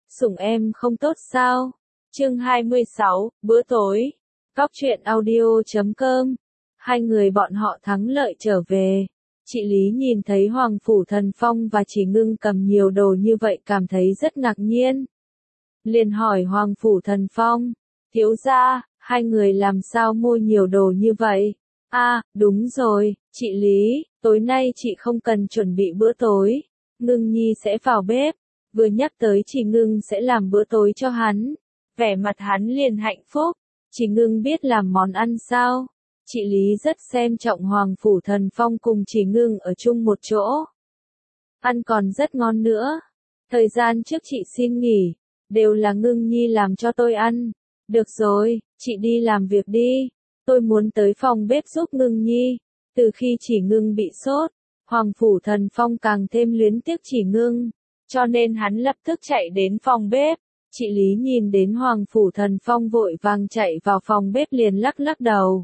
Sủng em không tốt sao? Chương 26, bữa tối. Cóc truyện audio.com. Hai người bọn họ thắng lợi trở về. Chị Lý nhìn thấy Hoàng Phủ Thần Phong và Chỉ Ngưng cầm nhiều đồ như vậy cảm thấy rất ngạc nhiên. Liền hỏi Hoàng Phủ Thần Phong, thiếu gia, hai người làm sao mua nhiều đồ như vậy? Đúng rồi, chị Lý, tối nay chị không cần chuẩn bị bữa tối. Ngưng Nhi sẽ vào bếp. Vừa nhắc tới Chỉ Ngưng sẽ làm bữa tối cho hắn. Vẻ mặt hắn liền hạnh phúc. Chỉ Ngưng biết làm món ăn sao? Chị Lý rất xem trọng Hoàng Phủ Thần Phong cùng Chỉ Ngưng ở chung một chỗ. Ăn còn rất ngon nữa. Thời gian trước chị xin nghỉ, đều là Ngưng Nhi làm cho tôi ăn. Được rồi, chị đi làm việc đi. Tôi muốn tới phòng bếp giúp Ngưng Nhi. Từ khi Chỉ Ngưng bị sốt, Hoàng Phủ Thần Phong càng thêm luyến tiếc Chỉ Ngưng. Cho nên hắn lập tức chạy đến phòng bếp. Chị Lý nhìn đến Hoàng Phủ Thần Phong vội vàng chạy vào phòng bếp liền lắc lắc đầu.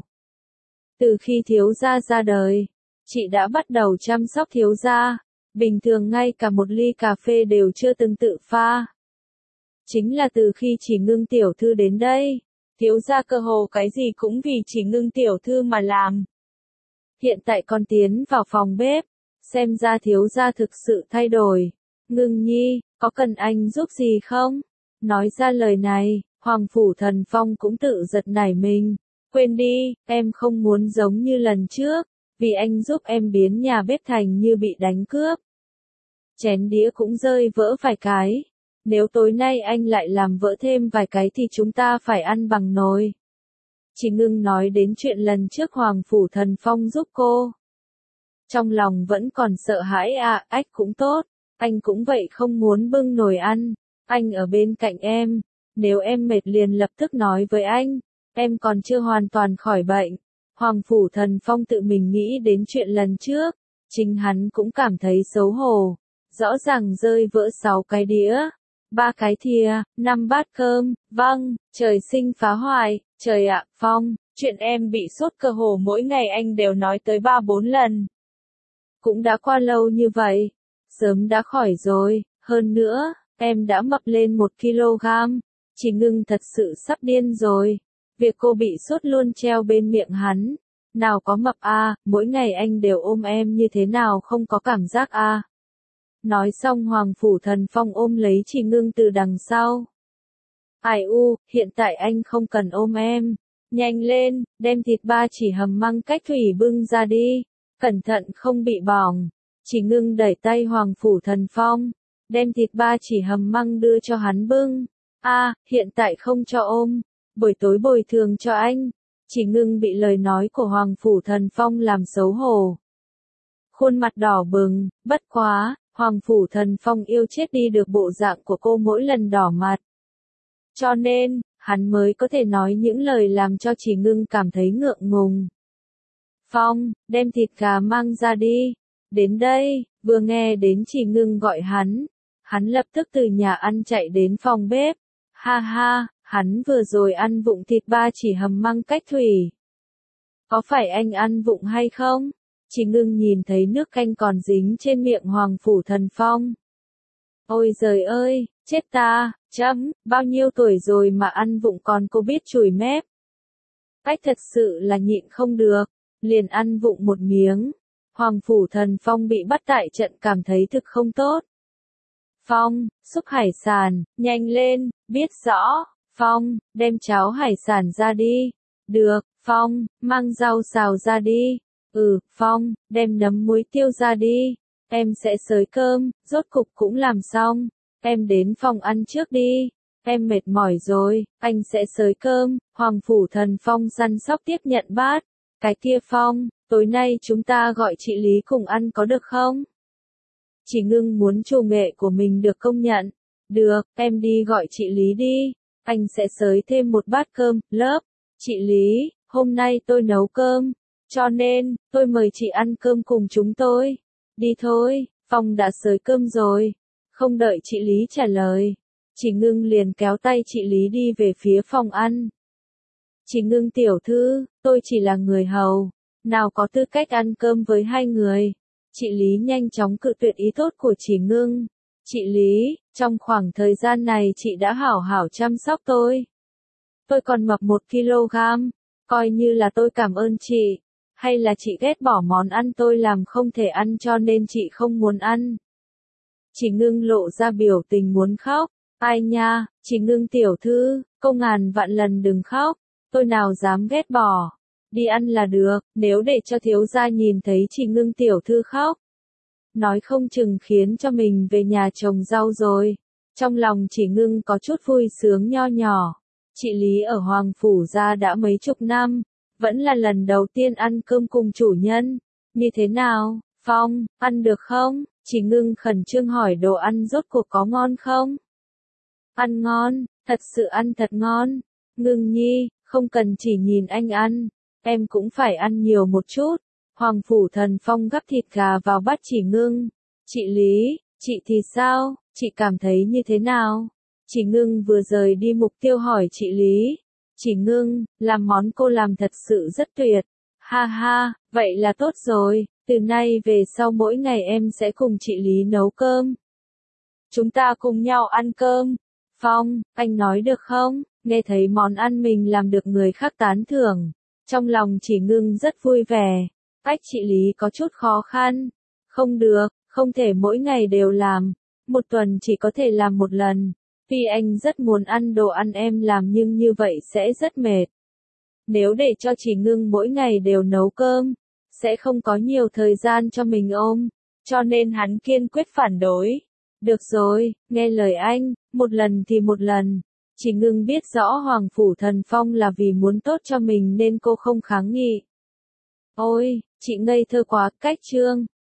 Từ khi thiếu gia ra đời, chị đã bắt đầu chăm sóc thiếu gia. Bình thường ngay cả một ly cà phê đều chưa từng tự pha. Chính là từ khi Chỉ Ngưng tiểu thư đến đây, thiếu gia cơ hồ cái gì cũng vì Chỉ Ngưng tiểu thư mà làm. Hiện tại con tiến vào phòng bếp, xem ra thiếu gia thực sự thay đổi. Ngưng Nhi, có cần anh giúp gì không? Nói ra lời này, Hoàng Phủ Thần Phong cũng tự giật nảy mình. Quên đi, em không muốn giống như lần trước, vì anh giúp em biến nhà bếp thành như bị đánh cướp. Chén đĩa cũng rơi vỡ vài cái. Nếu tối nay anh lại làm vỡ thêm vài cái thì chúng ta phải ăn bằng nồi. Chỉ Ngưng nói đến chuyện lần trước Hoàng Phủ Thần Phong giúp cô. Trong lòng vẫn còn sợ hãi ách cũng tốt. Anh cũng vậy không muốn bưng nồi ăn. Anh ở bên cạnh em. Nếu em mệt liền lập tức nói với anh. Em còn chưa hoàn toàn khỏi bệnh. Hoàng Phủ Thần Phong tự mình nghĩ đến chuyện lần trước. Chính hắn cũng cảm thấy xấu hổ. Rõ ràng rơi vỡ 6 cái đĩa. 3 cái thìa, 5 bát cơm. Vâng, trời sinh phá hoại. Trời ạ, Phong, chuyện em bị sốt cơ hồ mỗi ngày anh đều nói tới 3-4 lần. Cũng đã qua lâu như vậy. Sớm đã khỏi rồi, hơn nữa, em đã mập lên 1 kg. Chỉ Ngưng thật sự sắp điên rồi. Việc cô bị sốt luôn treo bên miệng hắn. Nào có mập mỗi ngày anh đều ôm em như thế nào không có cảm giác Nói xong Hoàng Phủ Thần Phong ôm lấy Chỉ Ngưng từ đằng sau. Hiện tại anh không cần ôm em. Nhanh lên, đem thịt ba chỉ hầm măng cách thủy bưng ra đi. Cẩn thận không bị bỏng. Chỉ Ngưng đẩy tay Hoàng Phủ Thần Phong, đem thịt ba chỉ hầm măng đưa cho hắn bưng. Hiện tại không cho ôm, buổi tối bồi thường cho anh. Chỉ Ngưng bị lời nói của Hoàng Phủ Thần Phong làm xấu hổ. Khuôn mặt đỏ bừng, bất quá, Hoàng Phủ Thần Phong yêu chết đi được bộ dạng của cô mỗi lần đỏ mặt. Cho nên, hắn mới có thể nói những lời làm cho Chỉ Ngưng cảm thấy ngượng ngùng. Phong, đem thịt gà mang ra đi. Đến đây, vừa nghe đến Chỉ Ngưng gọi hắn lập tức từ nhà ăn chạy đến phòng bếp. Hắn vừa rồi ăn vụng thịt ba chỉ hầm măng cách thủy. Có phải anh ăn vụng hay không? Chỉ Ngưng nhìn thấy nước canh còn dính trên miệng Hoàng Phủ Thần Phong. Ôi giời ơi, chết ta, bao nhiêu tuổi rồi mà ăn vụng còn cô biết chùi mép. Thật sự là nhịn không được, liền ăn vụng một miếng. Hoàng Phủ Thần Phong bị bắt tại trận cảm thấy thực không tốt. Phong, xúc hải sản, nhanh lên, biết rõ. Phong, đem cháo hải sản ra đi. Được, Phong, mang rau xào ra đi. Phong, đem nấm muối tiêu ra đi. Em sẽ xới cơm, rốt cục cũng làm xong. Em đến phòng ăn trước đi. Em mệt mỏi rồi, anh sẽ xới cơm. Hoàng Phủ Thần Phong săn sóc tiếp nhận bát. Cái kia Phong, tối nay chúng ta gọi chị Lý cùng ăn có được không? Chỉ Ngưng muốn chủ nghệ của mình được công nhận. Được, em đi gọi chị Lý đi. Anh sẽ xới thêm một bát cơm, lớp. Chị Lý, hôm nay tôi nấu cơm. Cho nên, tôi mời chị ăn cơm cùng chúng tôi. Đi thôi, Phong đã xới cơm rồi. Không đợi chị Lý trả lời. Chỉ Ngưng liền kéo tay chị Lý đi về phía phòng ăn. Chỉ Ngưng tiểu thư, tôi chỉ là người hầu. Nào có tư cách ăn cơm với hai người. Chị Lý nhanh chóng cự tuyệt ý tốt của Chỉ Ngưng. Chị Lý, trong khoảng thời gian này chị đã hảo hảo chăm sóc tôi. Tôi còn mập 1 kg, coi như là tôi cảm ơn chị, hay là chị ghét bỏ món ăn tôi làm không thể ăn cho nên chị không muốn ăn. Chị Ngưng lộ ra biểu tình muốn khóc. Ai nha, chị Ngưng tiểu thư, cô ngàn vạn lần đừng khóc, tôi nào dám ghét bỏ. Đi ăn là được, nếu để cho thiếu gia nhìn thấy chị Ngưng tiểu thư khóc. Nói không chừng khiến cho mình về nhà trồng rau rồi. Trong lòng chị Ngưng có chút vui sướng nho nhỏ. Chị Lý ở Hoàng Phủ gia đã mấy chục năm, vẫn là lần đầu tiên ăn cơm cùng chủ nhân. Như thế nào, Phong, ăn được không? Chị Ngưng khẩn trương hỏi đồ ăn rốt cuộc có ngon không? Ăn ngon, thật sự ăn thật ngon. Ngưng nhi, không cần chỉ nhìn anh ăn, em cũng phải ăn nhiều một chút. Hoàng Phủ Thần Phong gắp thịt gà vào bát chị Ngưng. Chị Lý, chị thì sao, chị cảm thấy như thế nào? Chị Ngưng vừa rời đi mục tiêu hỏi chị Lý. Chị Ngưng, làm món cô làm thật sự rất tuyệt. Ha ha, vậy là tốt rồi, từ nay về sau mỗi ngày em sẽ cùng chị Lý nấu cơm. Chúng ta cùng nhau ăn cơm. Phong, anh nói được không? Nghe thấy món ăn mình làm được người khác tán thưởng. Trong lòng chị Ngưng rất vui vẻ. Cách chị Lý có chút khó khăn. Không được, không thể mỗi ngày đều làm. Một tuần chỉ có thể làm một lần. Tuy anh rất muốn ăn đồ ăn em làm nhưng như vậy sẽ rất mệt. Nếu để cho chị Ngưng mỗi ngày đều nấu cơm, sẽ không có nhiều thời gian cho mình ôm. Cho nên hắn kiên quyết phản đối. Được rồi, nghe lời anh, một lần thì một lần. Chị Ngưng biết rõ Hoàng Phủ Thần Phong là vì muốn tốt cho mình nên cô không kháng nghị. Ôi, chị ngây thơ quá, cách chương.